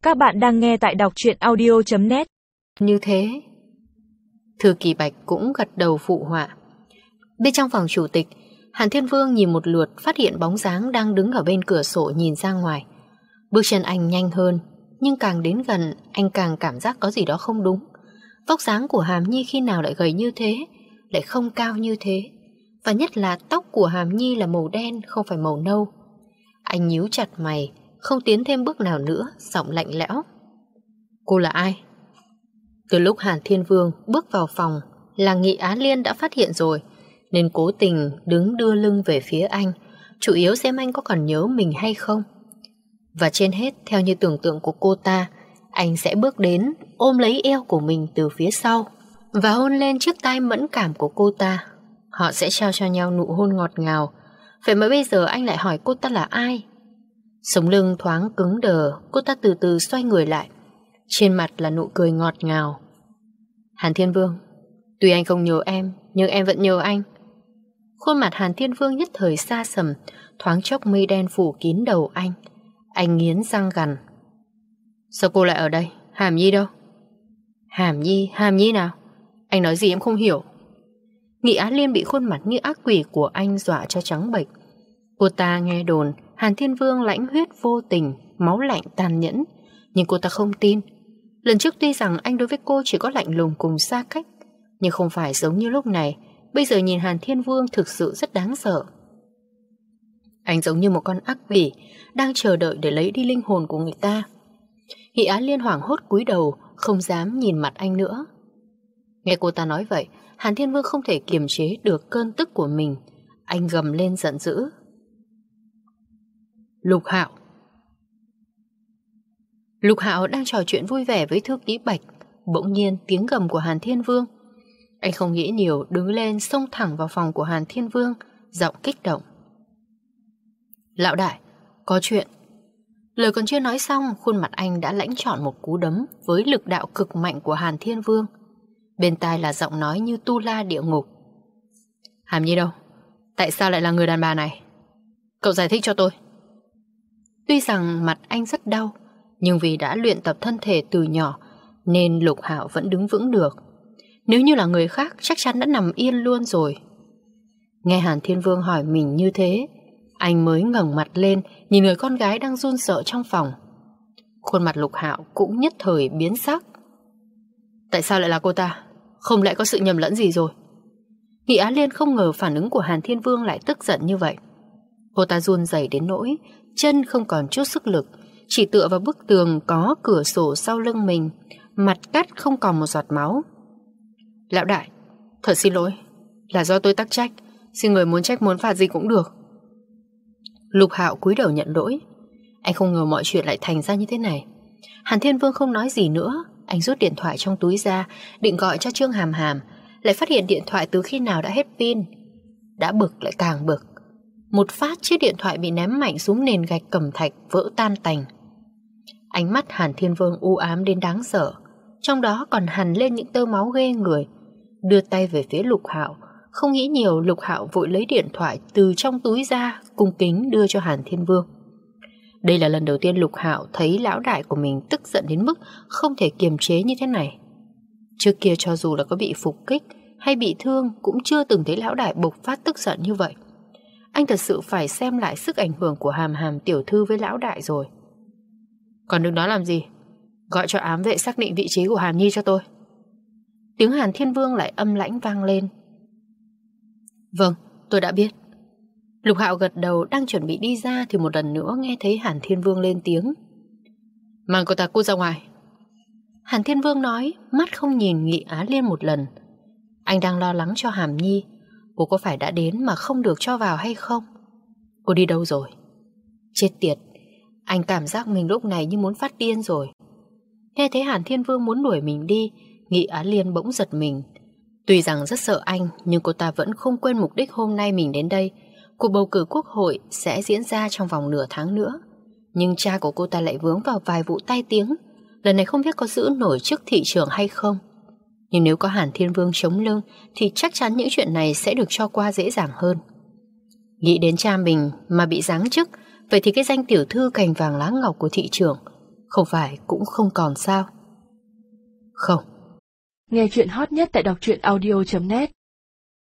Các bạn đang nghe tại đọc truyện audio.net. Như thế, Thư Kỳ Bạch cũng gật đầu phụ họa. Bên trong phòng chủ tịch, Hàn Thiên Vương nhìn một lượt phát hiện bóng dáng đang đứng ở bên cửa sổ nhìn ra ngoài. Bước chân anh nhanh hơn, nhưng càng đến gần anh càng cảm giác có gì đó không đúng. Vóc dáng của Hàm Nhi khi nào lại gầy như thế, lại không cao như thế, và nhất là tóc của Hàm Nhi là màu đen không phải màu nâu. Anh nhíu chặt mày, không tiến thêm bước nào nữa, giọng lạnh lẽo. Cô là ai? Từ lúc Hàn Thiên Vương bước vào phòng là Nghị Á Liên đã phát hiện rồi, nên cố tình đứng đưa lưng về phía anh, chủ yếu xem anh có còn nhớ mình hay không. Và trên hết, theo như tưởng tượng của cô ta, anh sẽ bước đến ôm lấy eo của mình từ phía sau và hôn lên chiếc tai mẫn cảm của cô ta. Họ sẽ trao cho nhau nụ hôn ngọt ngào. Vậy mà bây giờ anh lại hỏi cô ta là ai? Sống lưng thoáng cứng đờ, cô ta từ từ xoay người lại. Trên mặt là nụ cười ngọt ngào. Hàn Thiên Vương, tuy anh không nhớ em, nhưng em vẫn nhớ anh. Khuôn mặt Hàn Thiên Vương nhất thời xa sầm, thoáng chốc mây đen phủ kín đầu anh. Anh nghiến răng gằn. Sao cô lại ở đây? Hàm Nhi đâu? Hàm Nhi nào? Anh nói gì em không hiểu. Nghị Á Liên bị khuôn mặt như ác quỷ của anh dọa cho trắng bệch. Cô ta nghe đồn Hàn Thiên Vương lãnh huyết vô tình, máu lạnh tàn nhẫn, nhưng cô ta không tin. Lần trước tuy rằng anh đối với cô chỉ có lạnh lùng cùng xa cách, nhưng không phải giống như lúc này. Bây giờ nhìn Hàn Thiên Vương thực sự rất đáng sợ. Anh giống như một con ác quỷ đang chờ đợi để lấy đi linh hồn của người ta. Nghị Á Liên hoảng hốt cúi đầu, không dám nhìn mặt anh nữa. Nghe cô ta nói vậy, Hàn Thiên Vương không thể kiềm chế được cơn tức của mình. Anh gầm lên giận dữ. Lục Hạo. Lục Hạo đang trò chuyện vui vẻ với Thư Ký Bạch. Bỗng nhiên tiếng gầm của Hàn Thiên Vương. Anh không nghĩ nhiều, đứng lên xông thẳng vào phòng của Hàn Thiên Vương, giọng kích động. Lão đại, có chuyện. Lời còn chưa nói xong, khuôn mặt anh đã lãnh trọn một cú đấm với lực đạo cực mạnh của Hàn Thiên Vương. Bên tai là giọng nói như tu la địa ngục. Hàm Nhi đâu? Tại sao lại là người đàn bà này? Cậu giải thích cho tôi. Tuy rằng mặt anh rất đau, nhưng vì đã luyện tập thân thể từ nhỏ nên Lục Hạo vẫn đứng vững được. Nếu như là người khác chắc chắn đã nằm yên luôn rồi. Nghe Hàn Thiên Vương hỏi mình như thế, anh mới ngẩng mặt lên nhìn người con gái đang run sợ trong phòng. Khuôn mặt Lục Hạo cũng nhất thời biến sắc. Tại sao lại là cô ta? Không lẽ có sự nhầm lẫn gì rồi? Nghị Á Liên không ngờ phản ứng của Hàn Thiên Vương lại tức giận như vậy. Cô ta run rẩy đến nỗi chân không còn chút sức lực, chỉ tựa vào bức tường có cửa sổ sau lưng mình, mặt cắt không còn một giọt máu. Lão đại, thật xin lỗi, là do tôi tắc trách, xin người muốn trách muốn phạt gì cũng được. Lục Hạo cúi đầu nhận lỗi. Anh không ngờ mọi chuyện lại thành ra như thế này. Hàn Thiên Vương không nói gì nữa. Anh rút điện thoại trong túi ra, định gọi cho Trương Hàm Hàm, lại phát hiện điện thoại từ khi nào đã hết pin. Đã bực lại càng bực. Một phát chiếc điện thoại bị ném mạnh xuống nền gạch cẩm thạch, vỡ tan tành. Ánh mắt Hàn Thiên Vương u ám đến đáng sợ, trong đó còn hằn lên những tơ máu ghê người. Đưa tay về phía Lục Hạo. Không nghĩ nhiều, Lục Hạo vội lấy điện thoại từ trong túi ra, cung kính đưa cho Hàn Thiên Vương. Đây là lần đầu tiên Lục Hạo thấy lão đại của mình tức giận đến mức không thể kiềm chế như thế này. Trước kia cho dù là có bị phục kích hay bị thương cũng chưa từng thấy lão đại bộc phát tức giận như vậy. Anh thật sự phải xem lại sức ảnh hưởng của Hàm Hàm tiểu thư với lão đại rồi. Còn đừng nói làm gì, gọi cho ám vệ xác định vị trí của Hàm Nhi cho tôi. Tiếng Hàn Thiên Vương lại âm lãnh vang lên. Vâng, tôi đã biết. Lục Hạo gật đầu đang chuẩn bị đi ra thì một lần nữa nghe thấy Hàn Thiên Vương lên tiếng. Mang cô ta cút ra ngoài. Hàn Thiên Vương nói, mắt không nhìn Nghị Á Liên một lần. Anh đang lo lắng cho Hàm Nhi. Cô có phải đã đến mà không được cho vào hay không? Cô đi đâu rồi? Chết tiệt, anh cảm giác mình lúc này như muốn phát điên rồi. Nghe thấy Hàn Thiên Vương muốn đuổi mình đi, Nghị Á Liên bỗng giật mình. Tuy rằng rất sợ anh, nhưng cô ta vẫn không quên mục đích hôm nay mình đến đây. Cuộc bầu cử quốc hội sẽ diễn ra trong vòng nửa tháng nữa. Nhưng cha của cô ta lại vướng vào vài vụ tai tiếng. Lần này không biết có giữ nổi chức thị trưởng hay không. Nhưng nếu có Hàn Thiên Vương chống lưng thì chắc chắn những chuyện này sẽ được cho qua dễ dàng hơn. Nghĩ đến cha mình mà bị giáng chức, vậy thì cái danh tiểu thư cành vàng lá ngọc của thị trưởng Không phải cũng không còn sao? Không. Nghe chuyện hot nhất tại đọc truyện audio.net